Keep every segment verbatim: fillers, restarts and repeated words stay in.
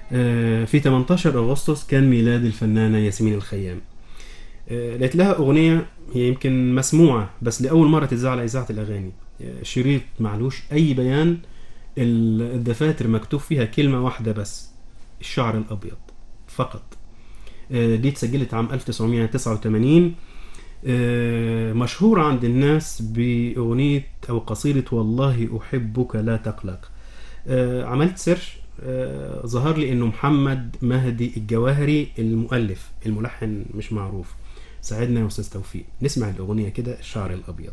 آه، في تمنتاشر أغسطس كان ميلاد الفنانة ياسمين الخيام. آه، لقيت لها أغنية هي يمكن مسموعة بس لأول مرة تتذاع على إذاعة الأغاني. آه، شريط معلوش أي بيان، ال- الدفاتر مكتوب فيها كلمة واحدة بس: الشعر الأبيض فقط. آه، دي اتسجلت عام ألف وتسعمائة وتسعة وثمانين. آه، مشهورة عند الناس بأغنية أو قصيدة والله أحبك لا تقلق. آه، عملت سيرش، آه، ظهر لي انه محمد مهدي الجواهري المؤلف، الملحن مش معروف. ساعدنا يا استاذ توفيق نسمع الاغنيه كده، الشعر الابيض.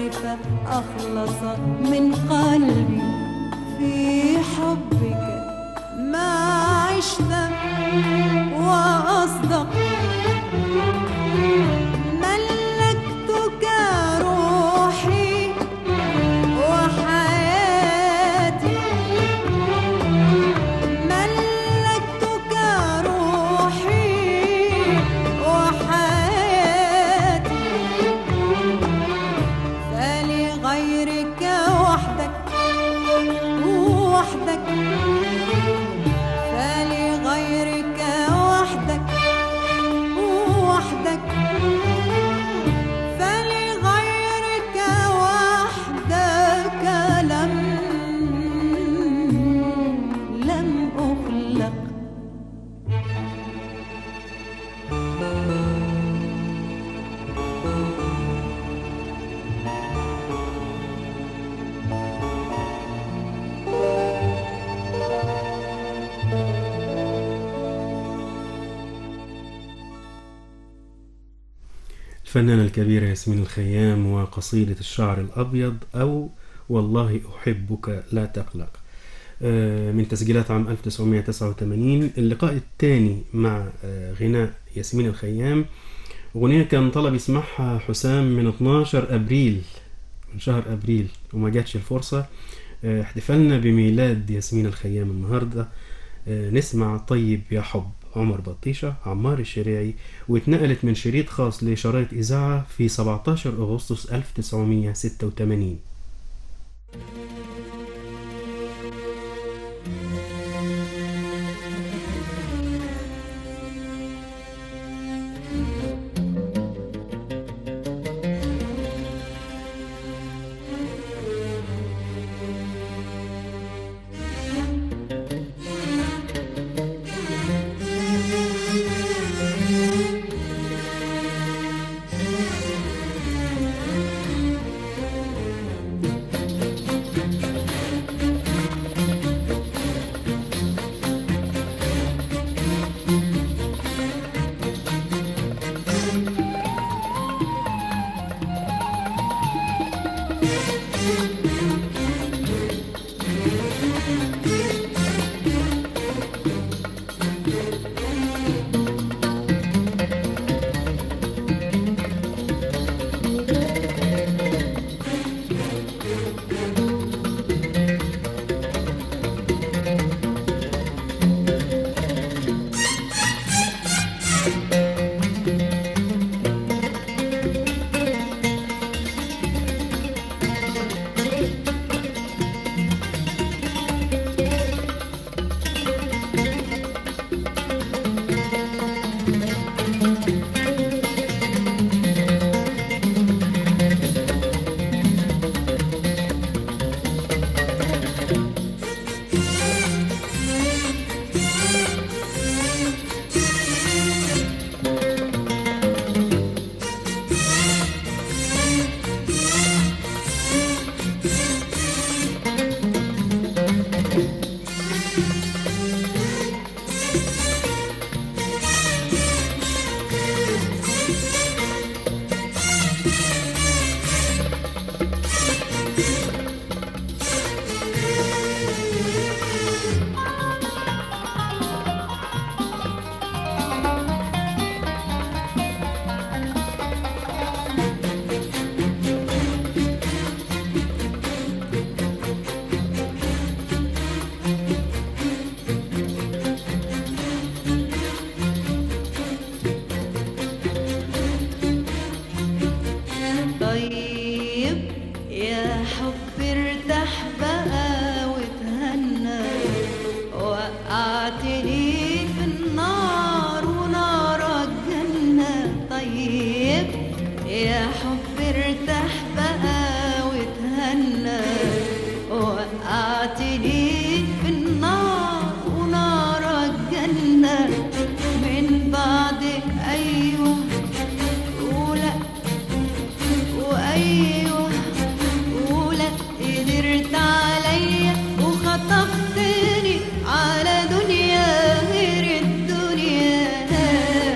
كيف أخلص من قلبي في حبك ما عشت وأصدق. ملكتك روحي وحياتي، ملكتك روحي وحياتي، فلغيرك وحدك وحدك، فلغيرك وحدك وحدك، فلغيرك وحدك لم لم أخلق. الفنانة الكبيرة ياسمين الخيام وقصيدة الشعر الأبيض أو والله أحبك لا تقلق، من تسجيلات عام ألف وتسعمائة وتسعة وثمانين. اللقاء الثاني مع غناء ياسمين الخيام، أغنية كان طلب يسمعها حسام من اتناشر أبريل، من شهر أبريل، وما جاتش الفرصة. احتفالنا بميلاد ياسمين الخيام النهاردة. نسمع طيب يا حب عمر بطيشة عمار الشريعي، واتنقلت من شريط خاص لشرايط إذاعة في سبعتاشر أغسطس ألف وتسعمائة وستة وثمانين.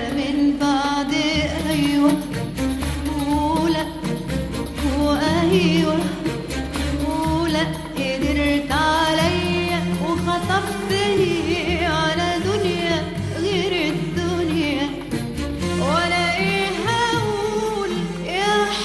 أيوة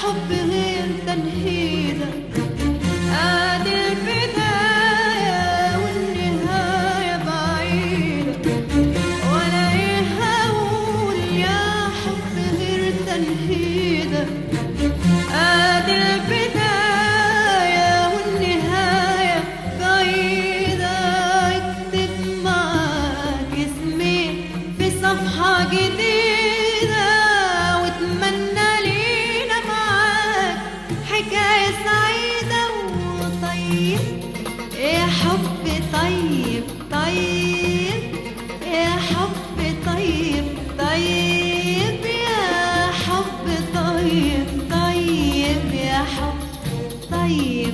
حب غير تنهيدك، ادي البداية والنهاية بعيدة، ولا ايه هقول يا حب غير تنهيدك، ادي البداية والنهاية بعيدة. اكتب معاك اسمي في صفحة جديدة، واتمنى لينا معاك حكاية سعيدة وطيب يا حب طيب طيب يا حب طيب طيب يا حب طيب طيب يا حب طيب.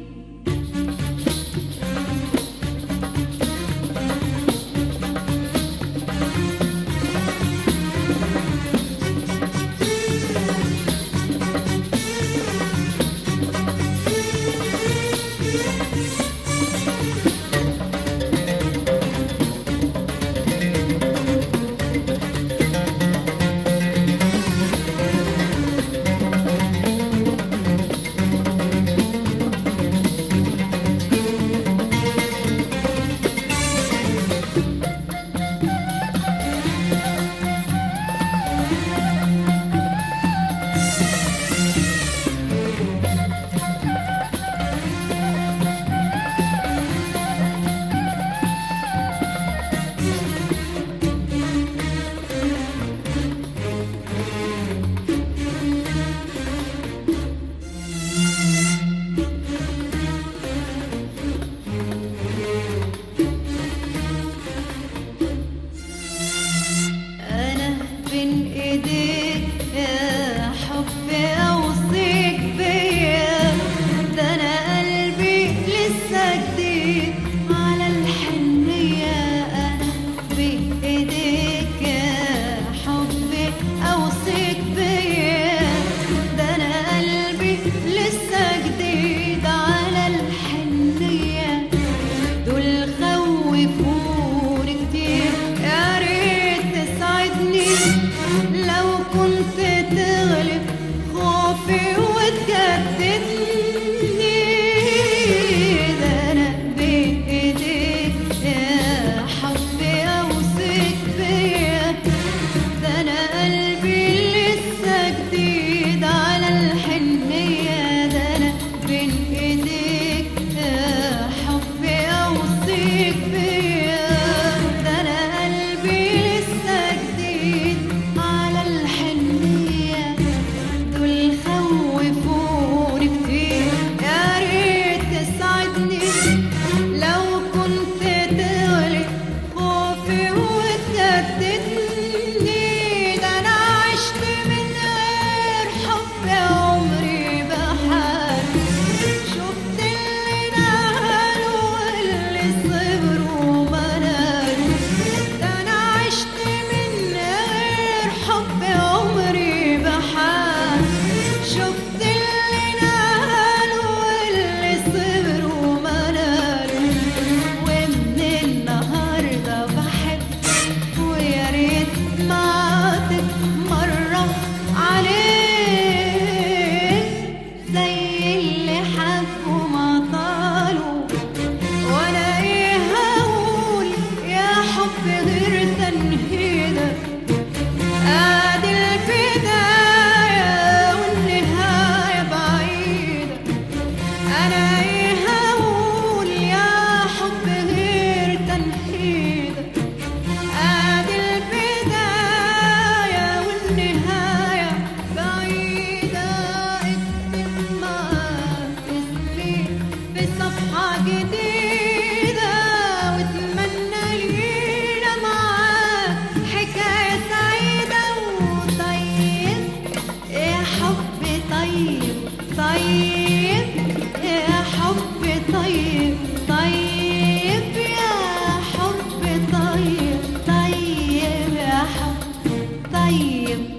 أنا بين إيديك يا حب أوصيك بيا، ده أنا قلبي لسه جديد على الحنية. أنا بين إيديك يا حب أوصيك بيا، ده أنا قلبي لسه جديد على الحنية. دول خوفوني كتير، يا ريت تساعدني لو كنت تغلب خوفي وتجددني. ده أنا بين إيديك يا حب أوصيك بيا، ده أنا قلبي لسه جديد على الحنية. ده أنا بين إيديك يا حب أوصيك بيا، ده أنا قلبي لسه جديد على الحنية. دول خوفوني كتير، يا ريت تساعدني لو كنت تغلب خوفي وتجددني. ده أنا عشت من غير حب عمري بحال، شفت اللي نالوا واللي صبروا ما نالوا. ده أنا عشت من غير حب عمري بحال، شفت اللي نالوا واللي صبروا ما نالوا. ومن النهارده بحب، ويا ريت ما عاتب مرة عليك زي اللي حبوا ما طالوا. ولا ايه هقول يا حب غير تنهيدك، ادي البداية والنهاية بعيدة. انا ايه هقول يا حب غير تنهيدك، ادي البداية والنهاية بعيدة. اكتب معاك اسمي في صفحة جديدة، واتمنى لينا معاك حكاية سعيدة وطيب يا حب طيب طيب يا حب طيب طيب يا حب طيب طيب يا حب طيب.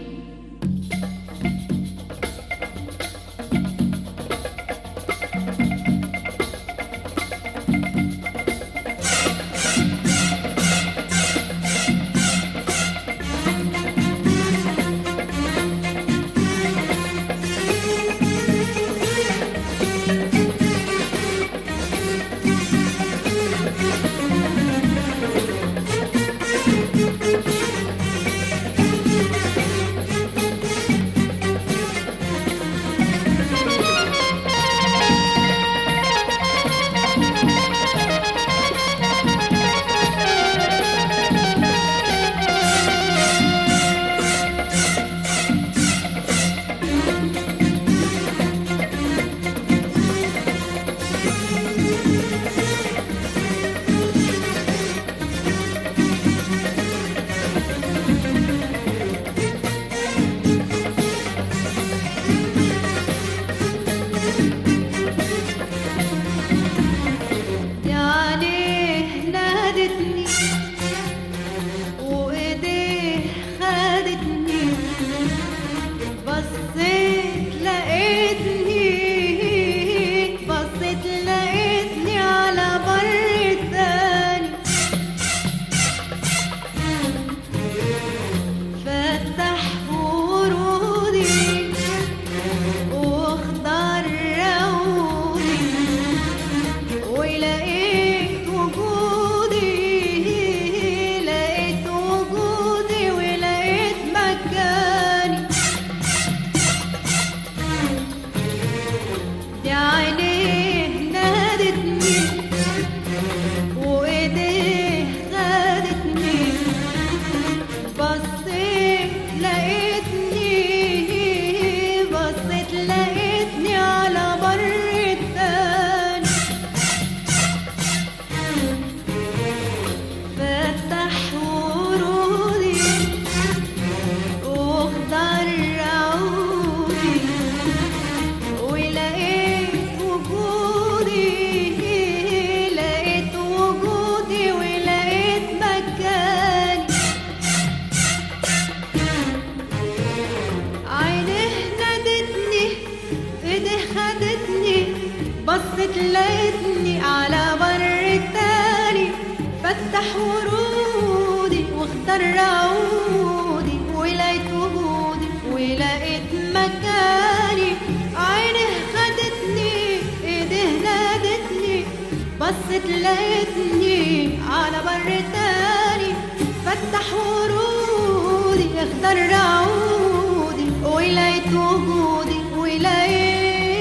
بصت لقيتني على بر التاني، فتح ورودي واختار عودي، ولقيت وجودي ولقيت مكاني. عينه خدتني ايده نادتني، بصت لقيتني على بر تاني، فتح ورودي اختار عودي، ولقيت وجودي ولقيت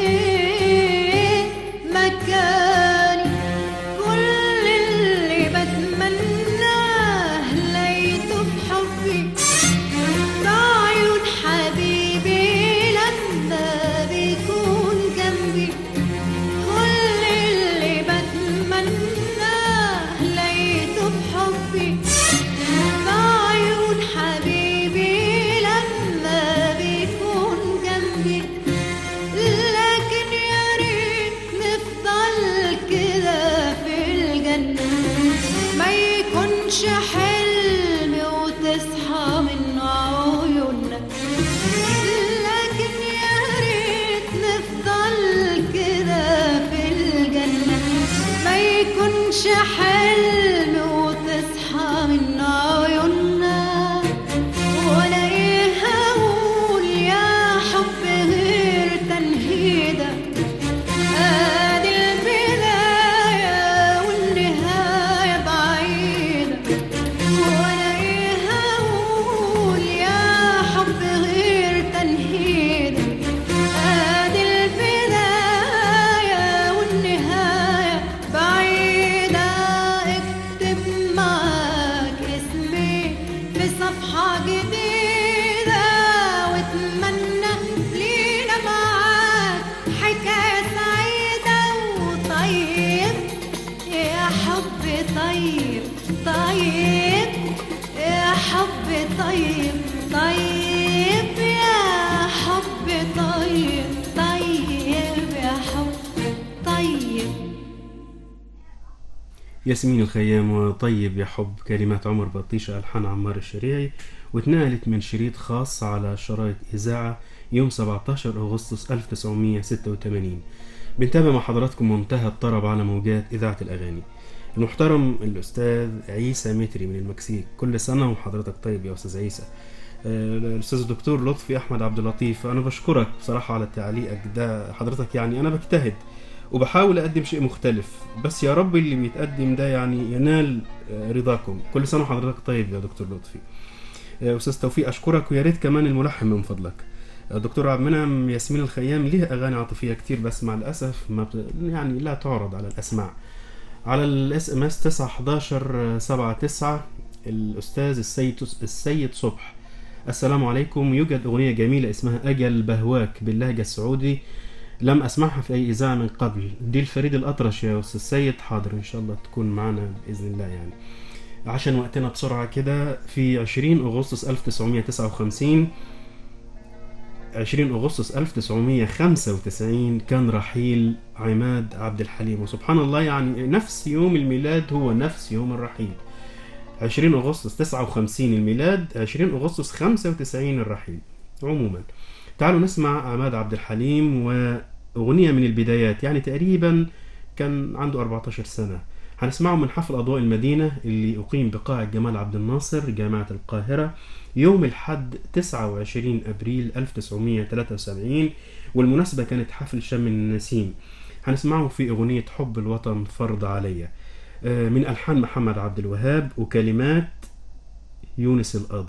مكاني. كل اللي بتمناه لقيته بحبي، بعيون حبيبي لما بيكون جنبي. كل اللي بتمناه لقيته بحبي، بعيون حبيبي لما بيكون جنبي. لكن يا ريت نفضل كده في الجنة، ما يكونش حلم وتصحى من عيوننا. لكن يا ريت نفضل كده في الجنة، ما يكونش حلم وتصحى من عيوننا. ولا ايه هقول يا حب غير تنهيدة، ادي البداية والنهاية بعيدة. ولا ايه هقول يا حب غير تنهيدة، ادي البداية والنهاية بعيدة. اكتب معاك اسمي في صفحة جديدة، واتمنى لينا معاك حكاية سعيدة. وطيب يا حب طيب طيب يا حب طيب طيب يا حب طيب طيب يا حب طيب. ياسمين الخيام وطيب يا حب، كلمات عمر بطيشة، ألحان عمار الشريعي، واتنقلت من شريط خاص على شرايط إذاعة يوم سبعتاشر أغسطس ألف وتسعمية وستة وتمانين. بنتابع مع حضراتكم منتهى الطرب على موجات إذاعة الأغاني. المحترم الأستاذ عيسى متري من المكسيك، كل سنة وحضرتك طيب يا أستاذ عيسى. آه، الأستاذ الدكتور لطفي أحمد عبد اللطيف، أنا بشكرك بصراحة على تعليقك ده. حضرتك يعني أنا بجتهد وبحاول أقدم شيء مختلف، بس يا رب اللي بيتقدم ده يعني ينال آه، رضاكم. كل سنة وحضرتك طيب يا دكتور لطفي. آه، أستاذ توفيق أشكرك، ويا ريت كمان الملحن من فضلك. آه، دكتور عبد المنعم، ياسمين الخيام ليها أغاني عاطفية كتير، بس مع الأسف ما بت... يعني لا تعرض على الأسماع. على الاس ام اس تسعة حداشر سبعة تسعة الأستاذ السيد السيد صبح، السلام عليكم. يوجد أغنية جميلة اسمها أجل بهواك باللهجة السعودي، لم أسمعها في أي إذاعة من قبل. دي الفريد الأطرش يا أستاذ السيد. حاضر إن شاء الله تكون معنا بإذن الله. يعني عشان وقتنا بسرعة كده، في عشرين أغسطس ألف وتسعمية وتسعة وخمسين عشرين أغسطس ألف وتسعمية وخمسة وتسعين كان رحيل عماد عبد الحليم. وسبحان الله يعني نفس يوم الميلاد هو نفس يوم الرحيل. عشرين أغسطس تسعة وخمسين الميلاد، عشرين أغسطس خمسة وتسعين الرحيل. عموما تعالوا نسمع عماد عبد الحليم وأغنية من البدايات، يعني تقريبا كان عنده أربعتاشر سنة. هنسمعه من حفل أضواء المدينة اللي أقيم بقاعة جمال عبد الناصر جامعة القاهرة يوم الحد تسعة وعشرين أبريل ألف وتسعمية وتلاتة وسبعين، والمناسبة كانت حفل شم النسيم. هنسمعه في أغنية حب الوطن فرض عليا من ألحان محمد عبد الوهاب وكلمات يونس القاضي.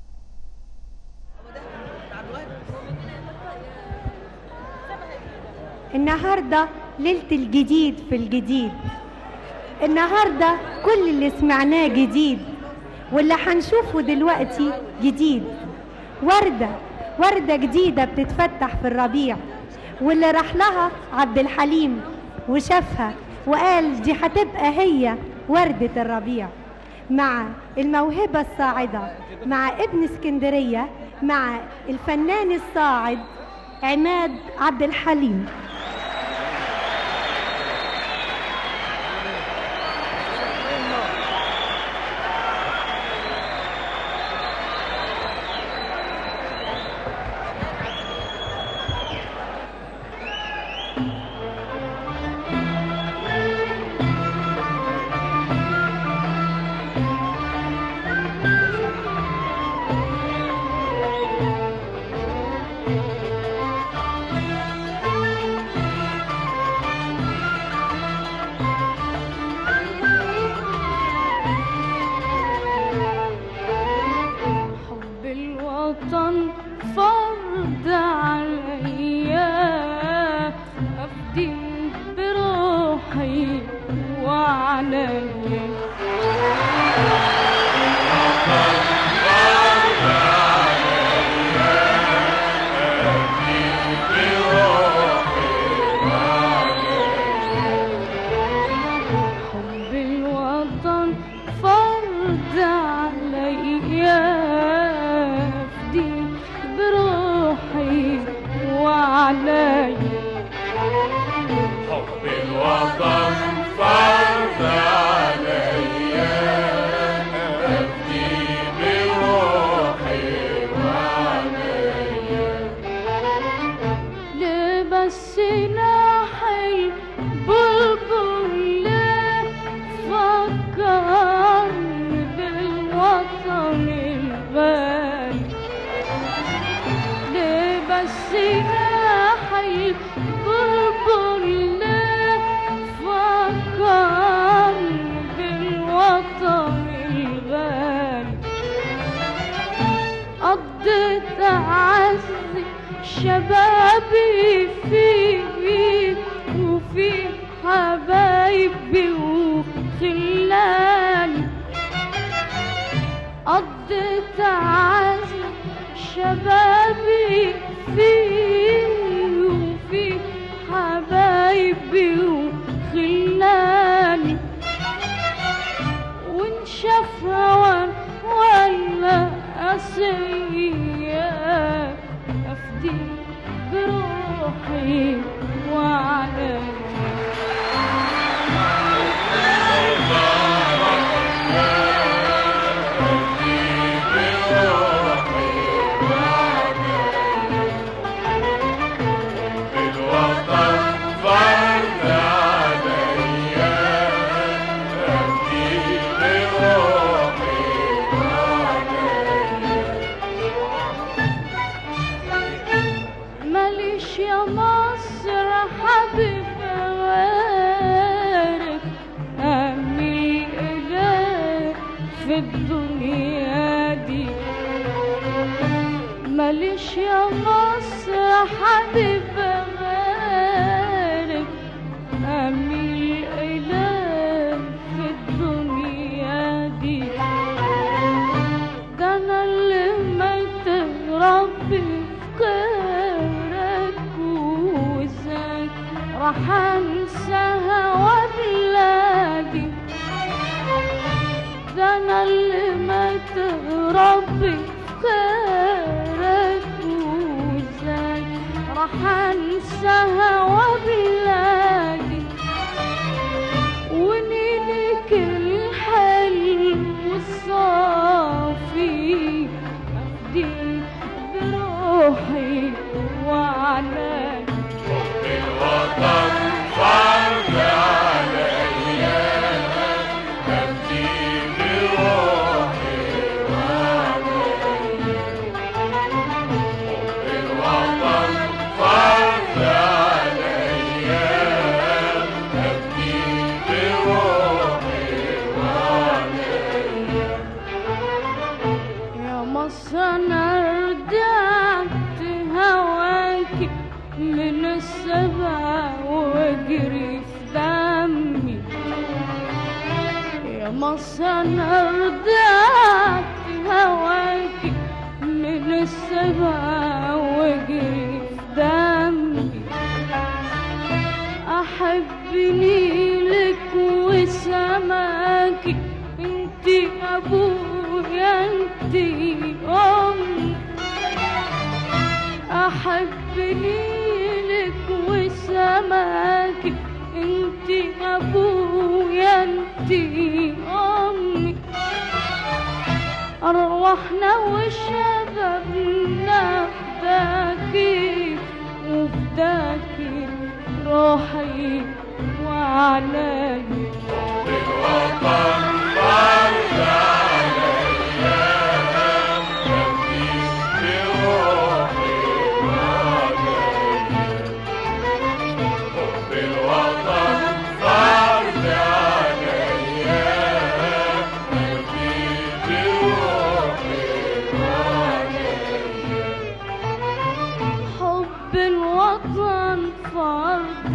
النهاردة ليلة الجديد في الجديد، النهاردة كل اللي سمعناه جديد، واللي هنشوفه دلوقتي جديد. وردة وردة جديدة بتتفتح في الربيع، واللي راح لها عبد الحليم وشافها وقال دي هتبقى هي وردة الربيع. مع الموهبة الصاعدة، مع ابن اسكندرية، مع الفنان الصاعد عماد عبد الحليم. علي. حب الوطن فرض عليا، أبدي بروحي وعليا. لبس ناحي البلبل فكرني بالوطن الغالي. لبس ناحي البلبل فكرني بالوطن الغالي. قضيت أعزي شبابي فيك وفي حبايبي وخلاني. قضيت أعزي شبابي فيك وفي حبايبي وخلاني. وانشاف هوان ولا قاسية أفدي بروحي وعليا. ماليش يا مصر حبيب غيرك أمي إليك في الدنيا دي. ماليش يا مصر حبيب غيرك أمي إليك في الدنيا دي. ده أنا اللي ميت ربي غيرك وإزاي راح أنساها وبلادي. ده أنا اللي ميت ربي غيرك وإزاي راح أنساها وبلادي. ونيلك الحلو والصافي أفدي بروحي وعليا. حب الوطن فرض عليا، أبدي بروحي وعليا. حب الوطن فرض عليا، أبدي بروحي وعليا. يا مصر أنا رجعت هواكي من السبع واجري في دمي. يا مصر أنا رجعت هواكي من السبع واجري في دمي. أحب نيلك وسماكي انتي أبويا انتي أمي. أحب نيلك وسماكي انتي أبويا انتي أمي. أرواحنا وشبابنا فداكي وفداكي روحي وعليا. الوطن فرض عليا، أبدي بروحي وعليا. حب الوطن فرض عليا، أبدي بروحي وعليا. حب الوطن فرض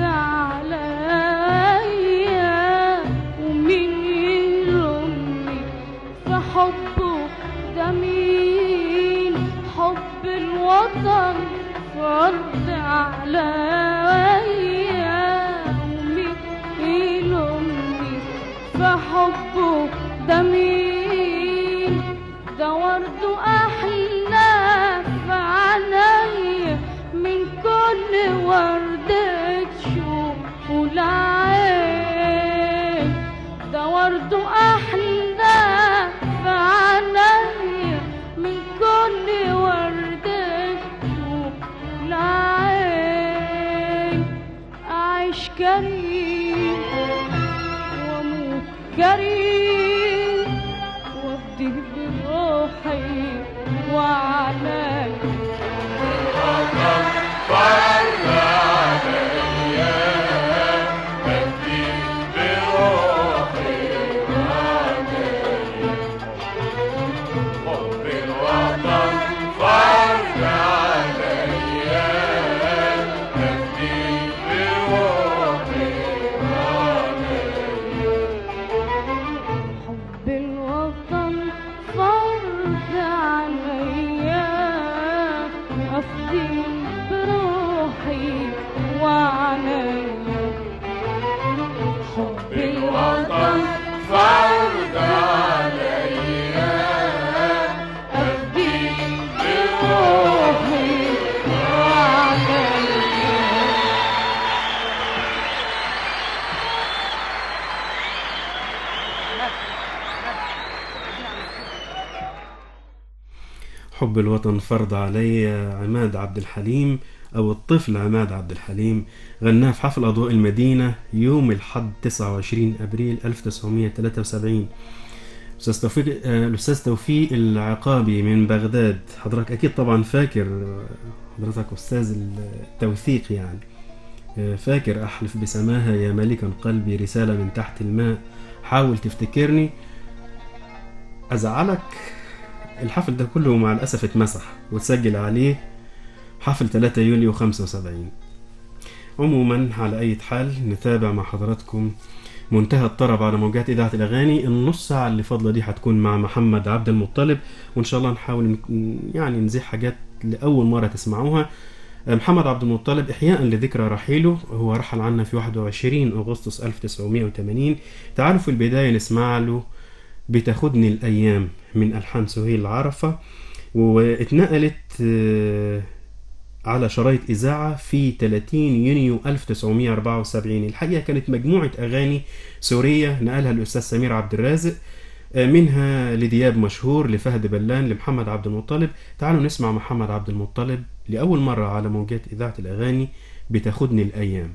عليا ومين يلومني في حبه ده مين. حب الوطن فرض عليا ومين يلومني في حبه ده مين. ده ورده أحلى في عينيا من كل ورد علي أعيش كريم وأموت كريم وأفدي بروحي وعلي فرد عليا بدي بروحي وعليا حب الوطن فرد عليا بدي بروحي وعليا حب الوطن فرض عليا أفدي بروحي وعليا حب الوطن فرد عليا أفدي بروحي وعليا. حب الوطن فرض علي عماد عبد الحليم أو الطفل عماد عبد الحليم، غناه في حفل أضواء المدينة يوم الحد تسعة وعشرين أبريل ألف وتسعمائة وثلاثة وسبعين. الأستاذ توفيق آه، الأستاذ توفيق العقابي من بغداد، حضرتك أكيد طبعا فاكر، آه، حضرتك أستاذ التوثيق يعني، آه، فاكر أحلف بسماها يا ملكا قلبي رسالة من تحت الماء حاول تفتكرني. أزعلك الحفل ده كله مع الأسف اتمسح وتسجل عليه حفل ثلاثة يوليو خمسة وسبعين. عموما على أي حال نتابع مع حضراتكم منتهى الطرب على موجات إذاعة الأغاني. النص ساعة اللي فاضلة دي هتكون مع محمد عبد المطلب، وإن شاء الله نحاول ن- يعني نزيح حاجات لأول مرة تسمعوها. محمد عبد المطلب إحياء لذكرى رحيله، هو رحل عنا في واحد وعشرين أغسطس ألف وتسعمائة وثمانين. تعالوا في البداية نسمع له بتاخدني الأيام من ألحان سهيل عرفة، واتنقلت آه، على شرايط إذاعة في ثلاثين يونيو ألف وتسعمائة وأربعة وسبعين. الحقيقة كانت مجموعة أغاني سورية نقلها الأستاذ سمير عبد الرازق، آه، منها لدياب مشهور، لفهد بلان، لمحمد عبد المطلب. تعالوا نسمع محمد عبد المطلب لأول مرة على موجات إذاعة الأغاني بتاخدني الأيام.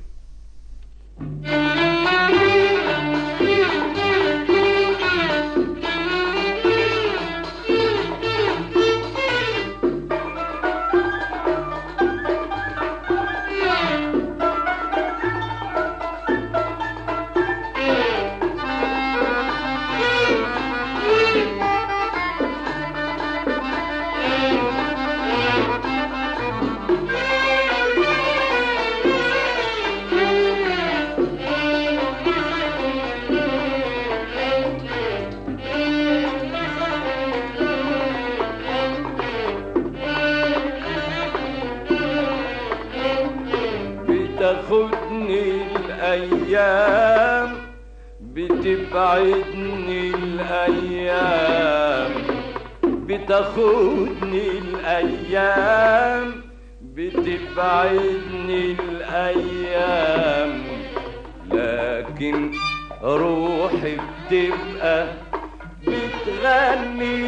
بتاخدني الأيام بتبعدني الأيام بتاخدني الأيام بتبعدني الأيام، لكن روحي بتبقى بتغني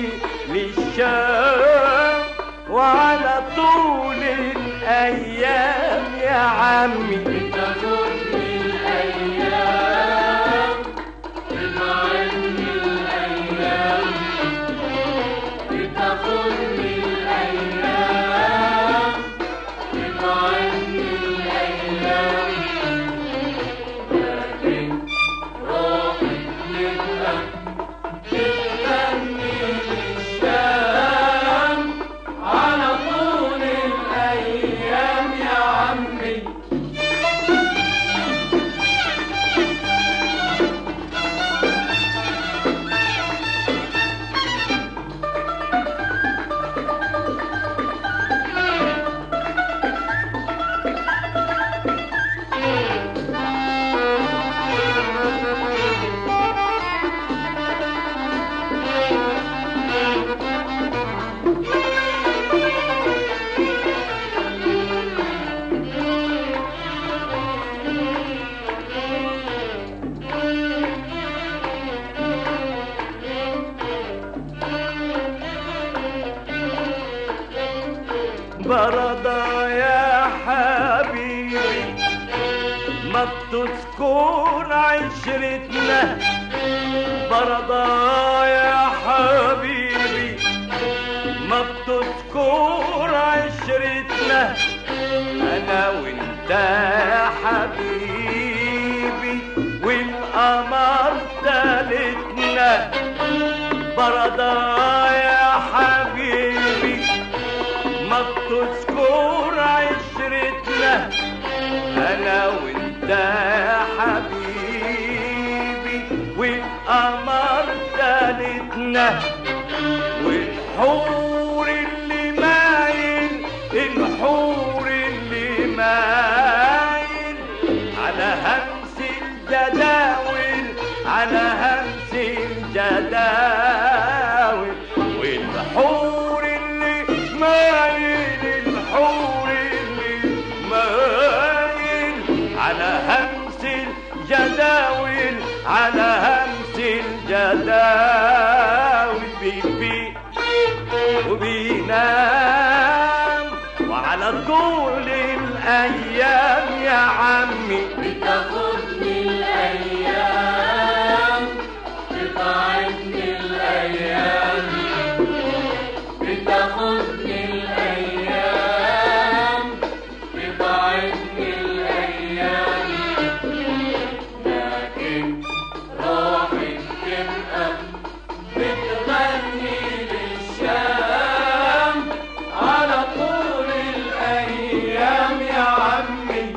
للشام وعلى طول الأيام يا عمي بتاخدني الأيام بتبعدني الأيام بتاخدني الأيام بتبعدني الأيام، لكن روحي بتبقى بتغني للشام على طول الأيام يا عمي. ما بتذكر عشرتنا برضا يا حبيبي، ما بتذكر عشرتنا انا وانت يا حبيبي، والقمر تالتنا برضا يا حبيبي، ما بتذكر عشرتنا انا وانت يا حبيبي، والقمر تالتنا، والحور اللي مايل، الحور اللي مايل على همس الجداول، على همس الجداول، والحور اللي مايل، الحور اللي مايل على همس الجداول، على همس الجداول، بيبي وبينام وعلى طول الايام يا عمي بتاخدني الايام، بتاعتني الايام، بتاخدني الايام، بتاعتني الايام، لكن روحي بتبقى بتغني للشام على طول الايام يا عمي.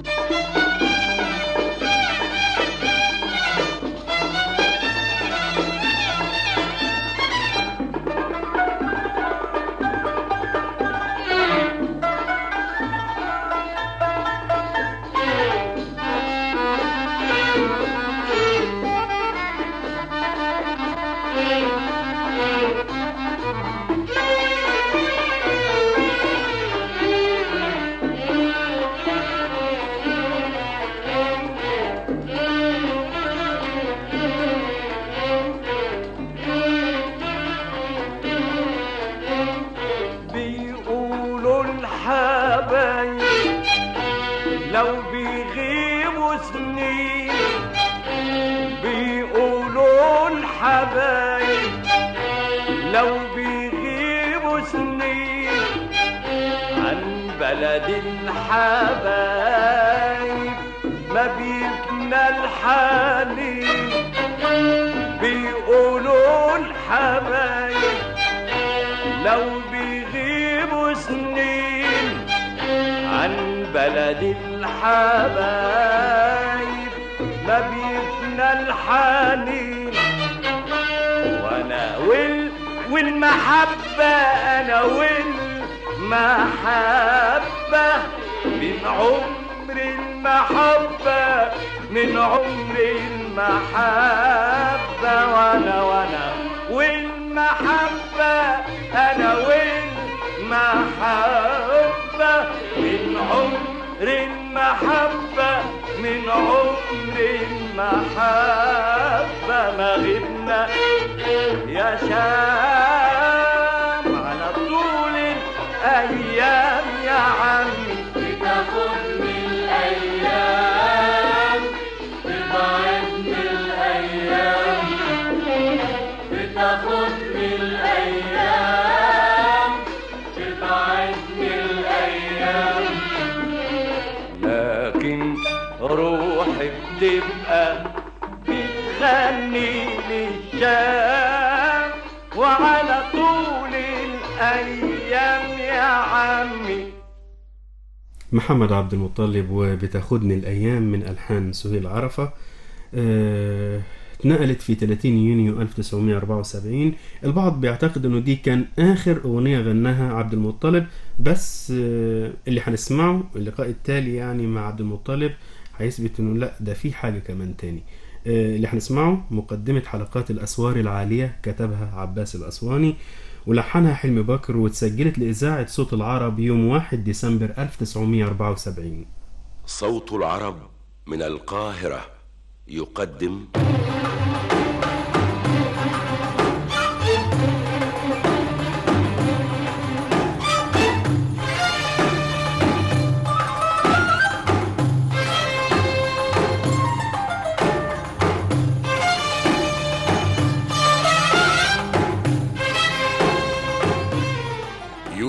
بيقولوا الحبايب لو بيغيبوا سنين، بيقولوا الحبايب لو بيغيبوا سنين عن بلد الحبايب ما بيبنى الحنين، بيقولوا الحبايب لو بيغيبوا سنين عن بلد الحبايب ما بيفنى الحنين، وانا وال والمحبة انا والمحبة من عمر المحبة، من عمر المحبة، وانا وانا والمحبة انا والمحبة من عمر المحبة، من عمر المحبة، ما غبنا يا شام على طول الايام يا عمي، بتاخدني الايام، بتاعتني الايام، بتاخدني الايام، بتاعتني الايام، لكن روحي بتبقى بتغني للشام وعلى طول الايام يا عمي. محمد عبد المطلب وبتاخدني الأيام من ألحان سهيل عرفة. آه، اتنقلت في ثلاثين يونيو ألف وتسعمائة وأربعة وسبعين. البعض بيعتقد انه دي كان اخر اغنية غناها عبد المطلب، بس آه، اللي هنسمعه اللقاء التالي يعني مع عبد المطلب هيثبت انه لا، ده في حاجة كمان تاني. آه، اللي هنسمعه مقدمة حلقات الأسوار العالية، كتبها عباس الأسواني ولحنها حلمي بكر، واتسجلت لإذاعة صوت العرب يوم واحد ديسمبر ألف وتسعمائة وأربعة وسبعين. صوت العرب من القاهرة يقدم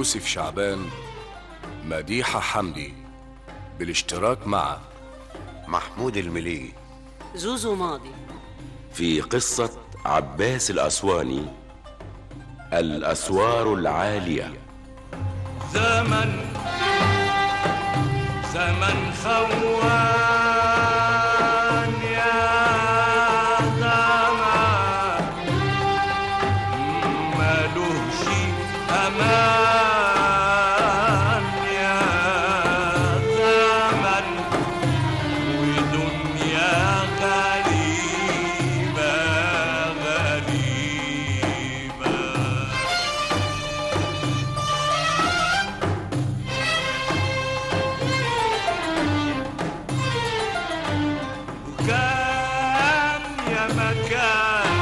يوسف شعبان مديحة حمدي بالاشتراك مع محمود المليجي زوزو ماضي في قصة عباس الأسواني الأسوار العالية. زمن زمن خوان يا زمان مالوش أمان يا زمن ودنيا غريبة غريبة. كان يا مكان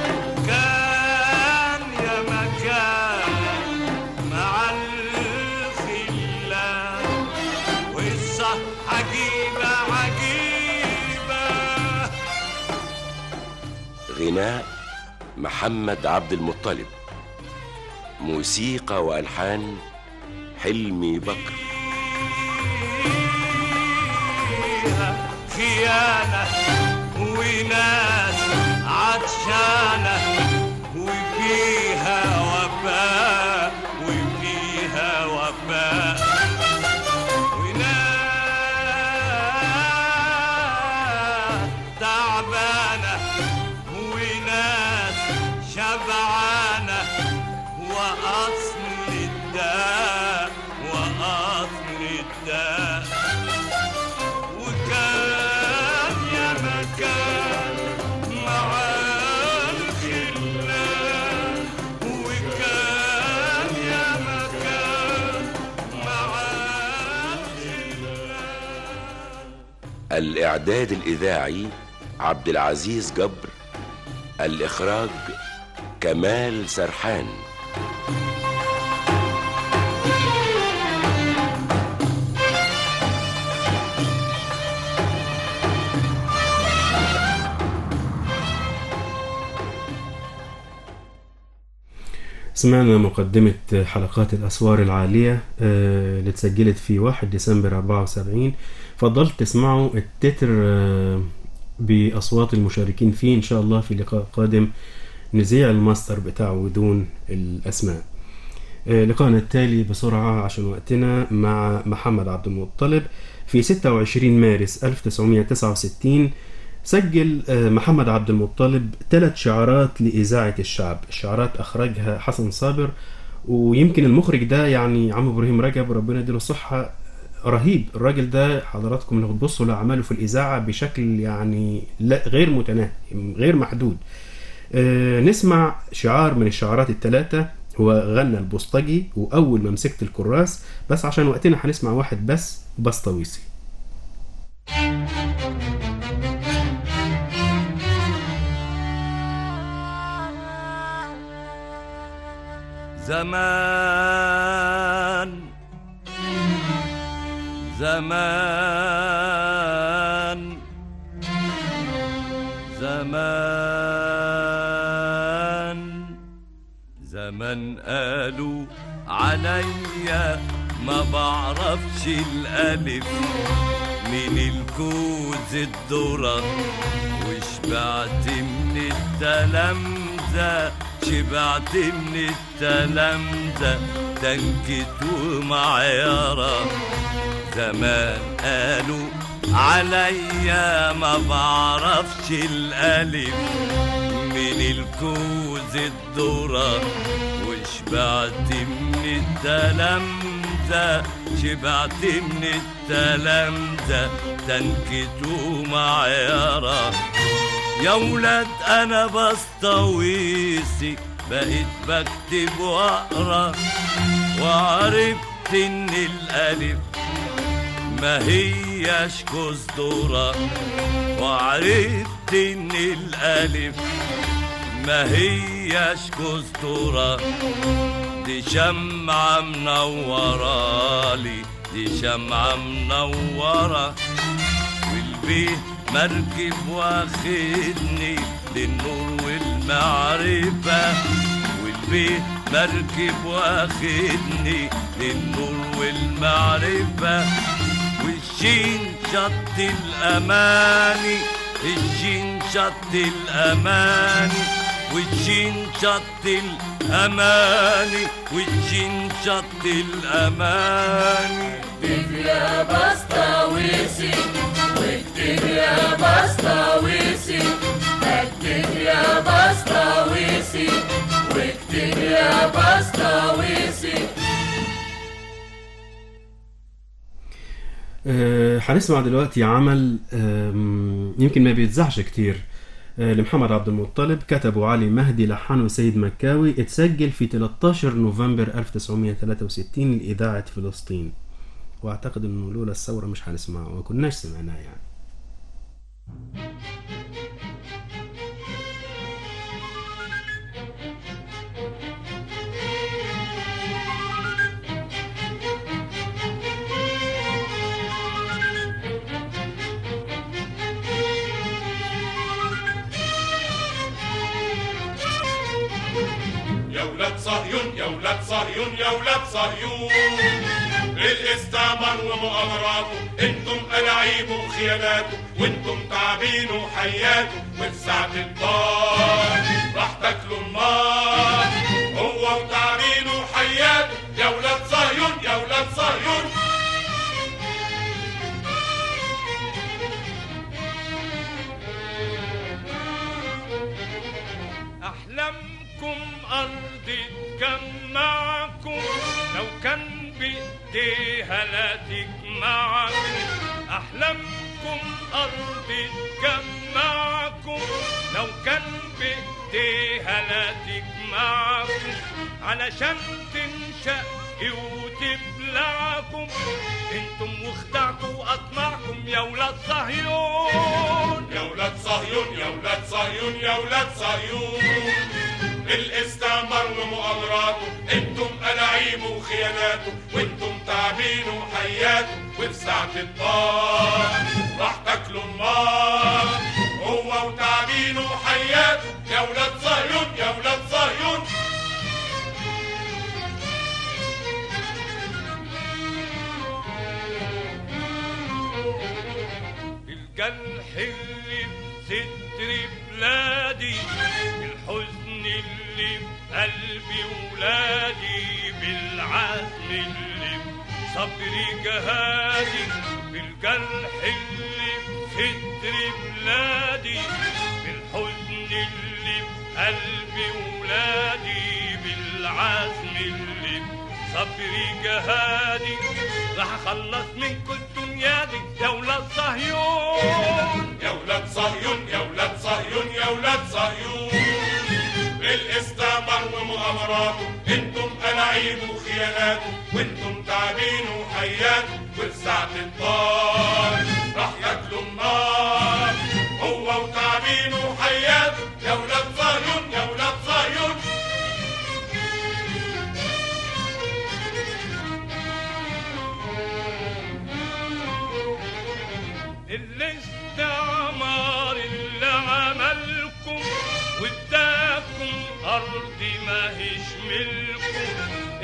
كان يا مكان مع الخلان والصح عجيبة عجيبة. غناء محمد عبد المطلب، موسيقى وألحان حلمي بكر. خيانة وناس عطشانة وفيها وفاء وفيها وفاء وناس تعبانة وناس شبعانة وأصل الداء وأصل الداء. وكان يا مكان مع الخلان وكان يا مكان مع الخلان. الإعداد الإذاعي عبد العزيز جبر، الإخراج كمال سرحان. سمعنا مقدمة حلقات الأسوار العالية آه، اللي اتسجلت في واحد ديسمبر أربعة وسبعين. فضلت تسمعوا التتر آه، بأصوات المشاركين فيه. إن شاء الله في لقاء قادم نذيع الماستر بتاعه بدون الأسماء. آه، لقاءنا التالي بسرعة عشان وقتنا مع محمد عبد المطلب. في ستة وعشرين مارس ألف وتسعمائة وتسعة وستين سجل محمد عبد المطلب ثلاث شعارات لإذاعة الشعب. الشعارات أخرجها حسن صابر، ويمكن المخرج ده يعني عم إبراهيم رجب ربنا يديله الصحة رهيب. الراجل ده حضراتكم لو تبصوا لأعماله في الإذاعة بشكل يعني لا غير متناهي غير محدود. أه نسمع شعار من الشعارات الثلاثة. هو غنى البوسطجي وأول ما مسكت الكراس، بس عشان وقتنا هنسمع واحد بس، بسطويسي. زمان زمان زمان زمان قالوا عليا ما بعرفش الألف من الكوز الذرة وشبعت من التلامذة شبعت من التلامذة تنكت ومعيارة. زمان قالوا عليا ما بعرفش الألف من الكوز الذرة وشبعت من التلامذة شبعت من التلامذة تنكت ومعيارة. يا ولاد انا بسطويسي بقيت بكتب واقرا وعرفت ان الالف ما هياش كزدورة وعرفت ان الالف ما هياش كزدورة. دي شمعة منورالي دي شمعة منورة والبيت مركب واخدني للنور والمعرفة والبيت مركب واخدني للنور والمعرفة، والشين شط الأماني، الشين شط الأماني، والشين شط الأماني، والشين شط الأماني. اكتب يا بسطاويسي واكتب يا بسطاويسي، اكتب يا بسطاويسي واكتب يا بسطاويسي. أه هنسمع دلوقتي عمل يمكن ما بيتذاعش كتير أه لمحمد عبد المطلب، كتبه علي مهدي، لحنه سيد مكاوي، اتسجل في ثلاثة عشر نوفمبر ألف وتسعمائة وثلاثة وستين لإذاعة فلسطين، واعتقد انه لولا الثورة مش هنسمعه وما كناش سمعناه يعني. يا ولاد صهيون يا ولاد صهيون يا ولاد صهيون، الاستعمار ومؤامراته انتم ألاعيبه وخياناته، وانتم تعبين وحياته، وفي ساعة الدار راح تاكلوا النار هو وتعبين وحياته. يا ولاد صهيون يا ولاد صهيون. أحلامكم أرض تجمعكم، لو كان بإيديها لا تجمعكم. أحلامكم أرض تجمعكم، لو كان بإيديها لا تجمعكم، علشان تنشأ وتبلعكم انتم واخدعتوا أطمعكم. يا ولاد صهيون يا ولاد صهيون يا ولاد صهيون يا ولاد صهيون، الاستعمار ومؤامراته انتم ألاعيبه وخياناته، وانتم تعبين وحياته، وفي ساعة الدار راح تاكلوا النار هو وتعبين وحياته. يا ولاد صهيون يا ولاد صهيون. الجرح اللي في صدر بلادي، الحزن اللي في قلبي ولادي، بالعزم اللي في صبري جهادي. بالجرح اللي في صدر بلادي، بالحزن اللي في قلبي ولادي، بالعزم اللي في صبري جهادي، راح اخلص منكم الدنيا دي. يا ولاد صهيون يا ولاد صهيون يا ولاد صهيون يا ولاد صهيون، الاستعمار ومؤامراته انتم ألاعيبه وخياناته، وانتم تعبين وحياته، وفي ساعة الدار راح ياكلوا النار هو وتعبين وحياته. يا ولاد صهيون يا ولاد صهيون. الاستعمار اللي عملكم واداكم أرض ما هيش ملكم،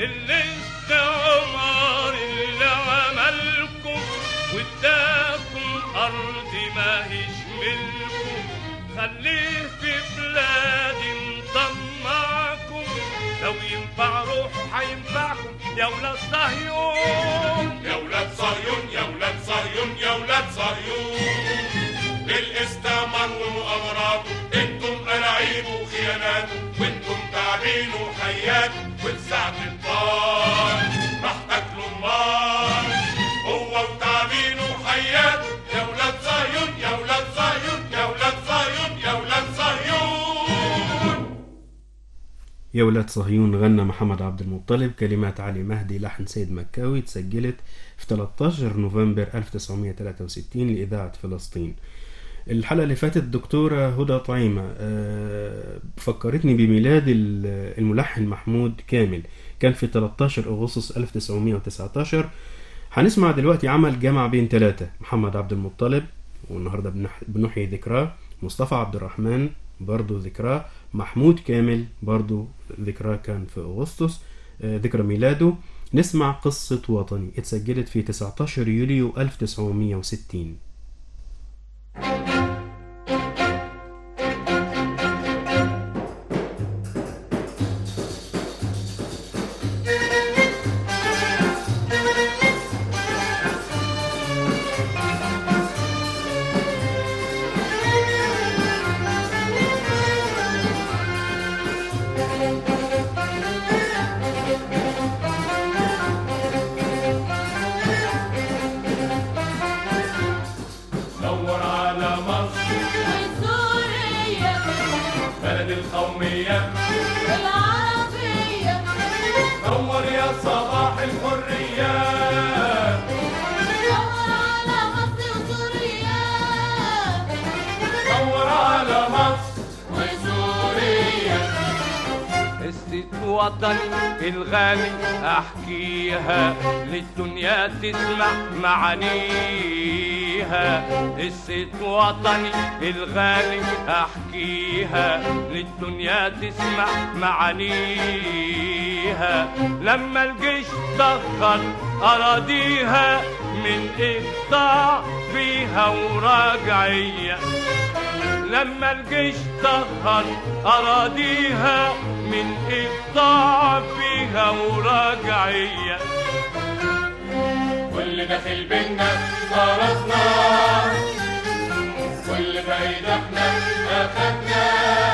الاستعمار اللي عملكم واداكم أرض ما هيش ملكم، خليه في بلادي مطمعكم، لو ينفع روحه هينفعكم. يا ولاد صهيون يا ولاد صهيون يا ولاد صهيون يا ولاد صهيون، الاستعمار ومؤامراته انتم ألاعيبه وخياناته، وانتم تعبين وحياته، وفي ساعة الدار راح تاكلوا النار هو وتعبين وحياته. يا ولاد صهيون يا ولاد صهيون يا ولاد صهيون يا ولاد صهيون. يا ولاد صهيون غنى محمد عبد المطلب، كلمات علي مهدي، لحن سيد مكاوي، تسجلت في ثلاثة عشر نوفمبر ألف وتسعمائة وثلاثة وستين لإذاعة فلسطين. الحلقة اللي فاتت الدكتورة هدى طعيمة فكرتني بميلاد الملحن محمود كامل، كان في ثلاثة عشر أغسطس ألف وتسعمائة وتسعة عشر. هنسمع دلوقتي عمل جمع بين ثلاثة: محمد عبد المطلب، والنهاردة بنحيي ذكراه، مصطفى عبد الرحمن، برضو ذكراه. محمود كامل برضو ذكراه كان في أغسطس، ذكرى ميلاده. نسمع قصة وطني اتسجلت في تسعة عشر يوليو ألف وتسعمية وستين. القومية العربية، نور يا صباح الحرية، نور على مصر وسوريا، نور على مصر وسوريا. قصة وطني الغالي أحكيها للدنيا تسمع معانيها. قصة وطني الغالي أحكيها للدنيا تسمع معانيها. لما الجيش دخل أراضيها من إقطاع فيها وراجعية، لما الجيش دخل أراضيها من إقطاع فيها وراجعية. واللي داخل بينا فرصنا، واللي بعيد احنا أخدنا،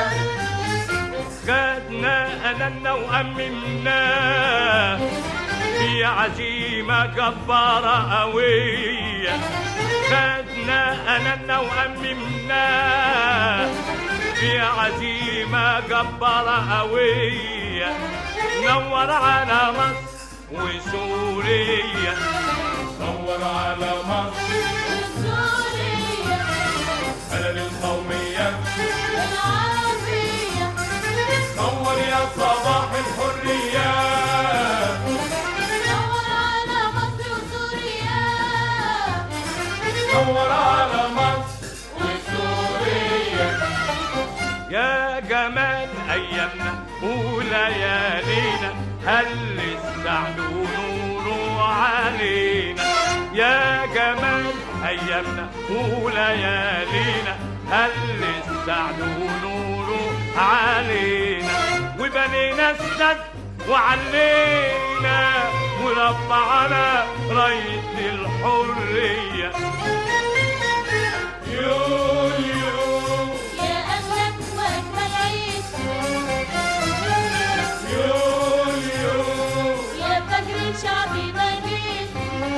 خدنا أملنا وأممنا في عزيمة جبارة قوية. خدنا أملنا وأممنا في عزيمة جبارة قوية. نور على مصر وسوريا، نور على مصر وسوريا، بلد القومية العربية، نور يا صباح الحرية، نور على مصر وسوريا، نور على مصر وسوريا. يا جمال أيامنا وليالينا، هل السعد ونوره علينا. يا جمال أيامنا وليالينا، هل السعد ونوره علينا. وبنينا السد وعلينا ورفعنا راية الحرية. يو يو يا أغلى وأجمل عيد، يو يو يا فجر شعبي مجيد،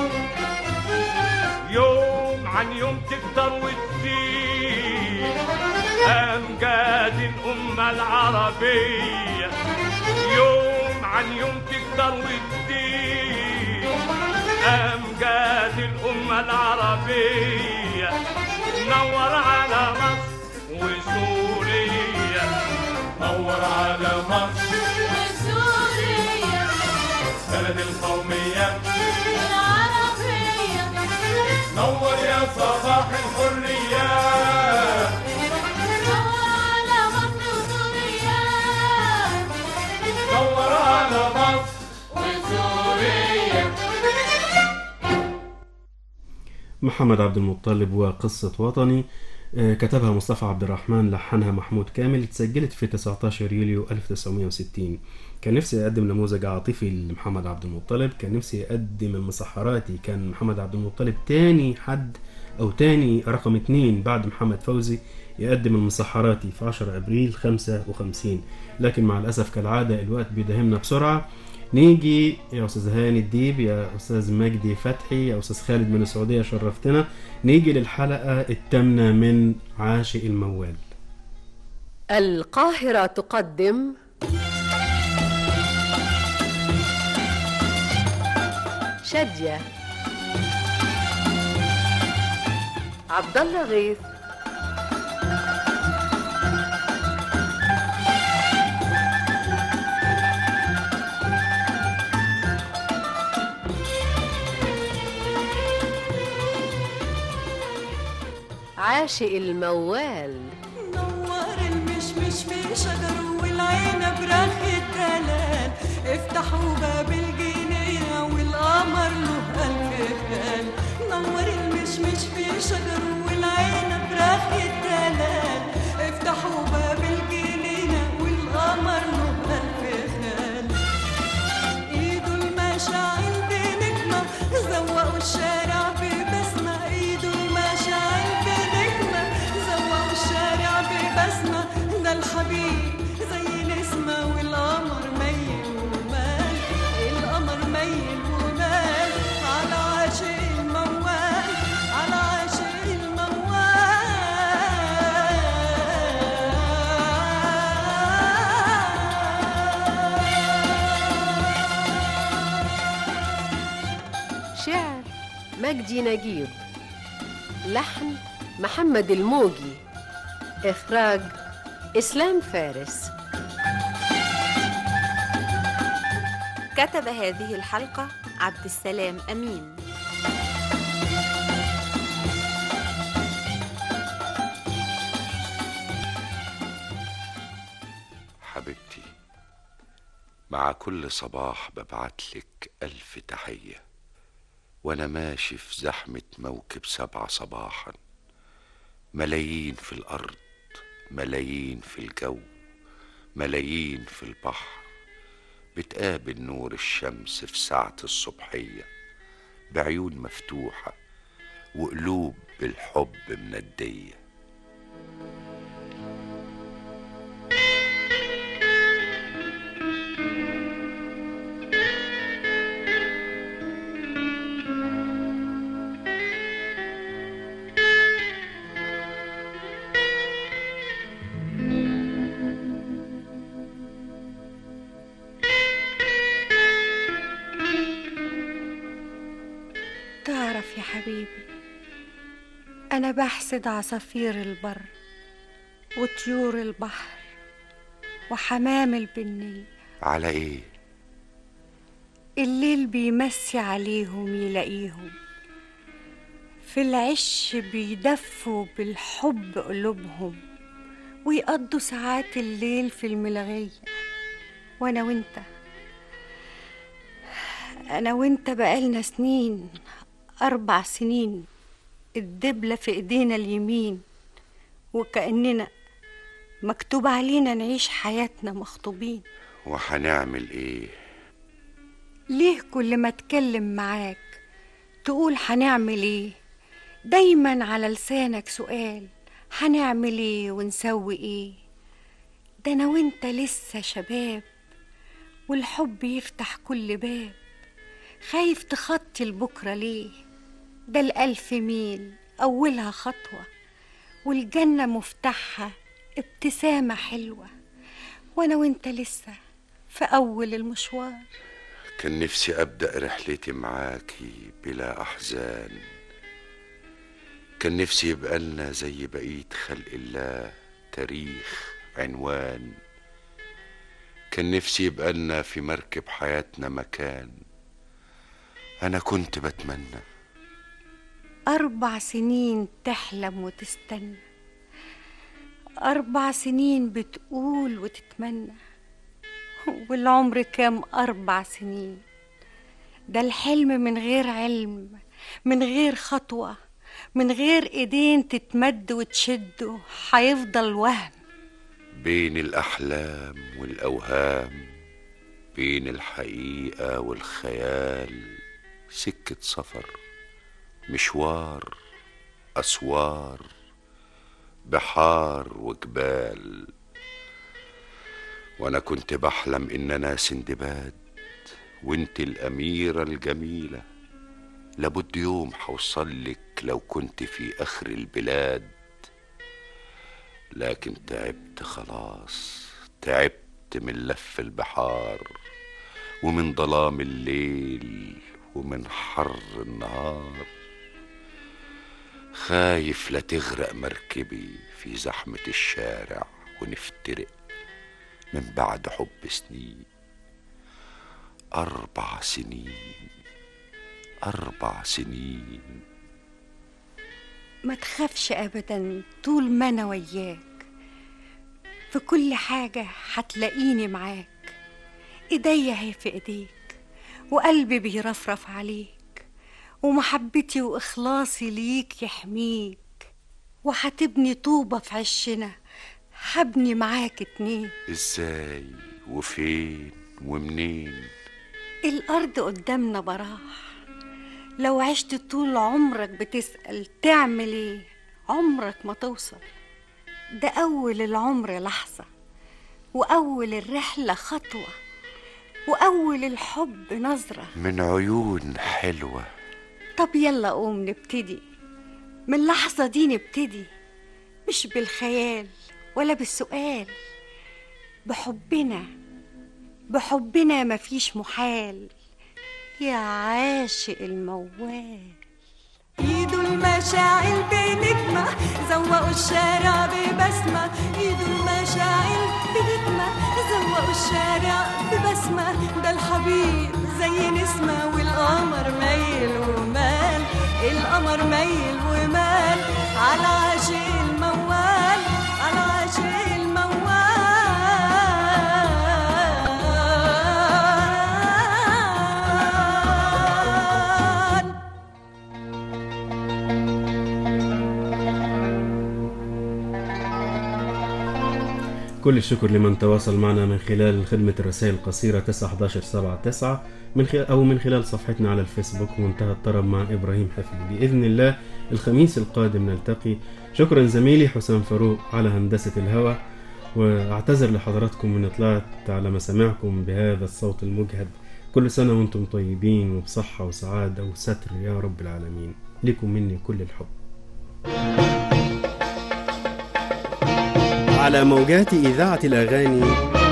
يوم عن يوم تكتر وتزيد أمجاد الأمة العربية. يوم عن يوم تكتر وتزيد أمجاد الأمة العربية. نور على مصر وسوريا، نور على مصر وسوريا، بلد القومية العربية، نور يا صباح الحرية، نور على مصر وسوريا، نور على مصر وسوريا. محمد عبد المطلب وقصة وطني، كتبها مصطفى عبد الرحمن، لحنها محمود كامل، اتسجلت في تسعة عشر يوليو ألف وتسعمية وستين. كان نفسي أقدم نموذج عاطفي لمحمد عبد المطلب، كان نفسي أقدم المسحراتي. كان محمد عبد المطلب تاني حد أو تاني رقم اتنين بعد محمد فوزي يقدم المسحراتي في عشرة أبريل خمسة وخمسين، لكن مع الأسف كالعادة الوقت بيداهمنا بسرعة. نيجي يا أستاذ هاني الديب، يا أستاذ مجدي فتحي، يا أستاذ خالد من السعودية، شرفتنا. نيجي للحلقة الثامنة من عاشق الموال. القاهرة تقدم شادية. عبد الله غيث، عاشق الموال. نور المشوار المشمش في شجر والعنب رخ الدلال، افتحوا باب الجنينة والقمر له ألف خال. نور المشمش في شجر والعنب رخ الدلال، افتحوا باب الجنينة والقمر له ألف خال. ايده المشاعل بنجمة زوقوا الشارع ببسمة، ايده المشاعل بنجمة زوقوا الشارع ببسمة. ده الحبيب زي نسمة والقمر ميل ومال، القمر ميل ومال على عاشق الموال، على عاشق الموال. شعر مجدي نجيب، لحن محمد الموجي، إخراج إسلام فارس. كتب هذه الحلقة عبد السلام أمين. حبيبتي، مع كل صباح ببعتلك ألف تحية، وأنا ماشي في زحمة موكب سبعة صباحا، ملايين في الأرض، ملايين في الجو، ملايين في البحر، بتقابل نور الشمس في ساعة الصبحية بعيون مفتوحة وقلوب بالحب مندية. تعرف يا حبيبي، أنا بحسد عصافير البر وطيور البحر وحمام البنية. على ايه؟ الليل بيمسي عليهم يلاقيهم في العش بيدفوا بالحب قلوبهم، ويقضوا ساعات الليل في الملغية. وأنا وإنت أنا وإنت بقالنا سنين، أربع سنين، الدبلة في إيدينا اليمين، وكأننا مكتوب علينا نعيش حياتنا مخطوبين. وهنعمل ايه؟ ليه كل ما اتكلم معاك تقول هنعمل ايه؟ دايما على لسانك سؤال، هنعمل ايه ونسوي ايه؟ ده انا وانت لسه شباب، والحب يفتح كل باب. خايف تخطي لبكرة ليه؟ ده الألف ميل أولها خطوة، والجنة مفتاحها ابتسامة حلوة، وأنا وإنت لسه في أول المشوار. كان نفسي أبدأ رحلتي معاكي بلا أحزان، كان نفسي يبقى لنا زي بقية خلق الله تاريخ عنوان، كان نفسي يبقى لنا في مركب حياتنا مكان. أنا كنت بتمنى أربع سنين تحلم وتستنى، أربع سنين بتقول وتتمنى، والعمر كام أربع سنين؟ ده الحلم من غير علم، من غير خطوة، من غير إيدين تتمد وتشده، هيفضل وهم بين الأحلام والأوهام، بين الحقيقة والخيال. سكة سفر، مشوار، أسوار، بحار وجبال. وأنا كنت بحلم إن أنا سندباد وإنت الأميرة الجميلة. لابد يوم حوصلك لو كنت في آخر البلاد، لكن تعبت خلاص، تعبت من لف البحار ومن ظلام الليل ومن حر النهار. خايف لا تغرق مركبي في زحمة الشارع ونفترق من بعد حب سنين. أربع سنين، أربع سنين. ما تخافش أبدا طول ما أنا وياك، في كل حاجة هتلاقيني معاك، ايديا هي في ايديك وقلبي بيرفرف عليك، ومحبتي واخلاصي ليك يحميك، وهتبني طوبة في عشنا هبني معاك اتنين. ازاي وفين ومنين؟ الارض قدامنا براح، لو عشت طول عمرك بتسأل تعمل ايه عمرك ما توصل. ده اول العمر لحظة، واول الرحلة خطوة، واول الحب نظرة من عيون حلوة. طب يلا قوم نبتدي، من اللحظة دي نبتدي، مش بالخيال ولا بالسؤال، بحبنا بحبنا مفيش محال يا عاشق الموال. ايدوا المشاعل بنجمة زوقوا الشارع ببسمة، ايدوا المشاعل بنجمة زوقوا الشارع ببسمة، ده الحبيب زي نسمة والقمر ميل ومال، القمر ميل ومال على عاشق الموال، على عاشق الموال. كل الشكر لمن تواصل معنا من خلال خدمة الرسائل القصيرة تسعة حداشر سبعة تسعة من خلال أو من خلال صفحتنا على الفيسبوك منتهى الطرب مع إبراهيم حفني. بإذن الله الخميس القادم نلتقي. شكرا زميلي حسام فاروق على هندسة الهواء، وأعتذر لحضراتكم من طلعت على مسامعكم بهذا الصوت المجهد. كل سنة وانتم طيبين وبصحة وسعادة وستر يا رب العالمين. لكم مني كل الحب. على موجات إذاعة الأغاني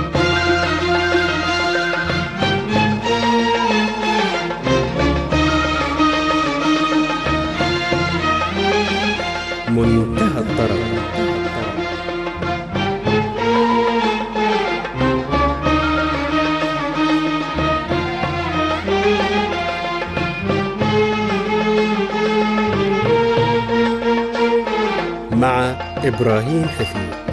منتهى الطرب. مع إبراهيم حفني.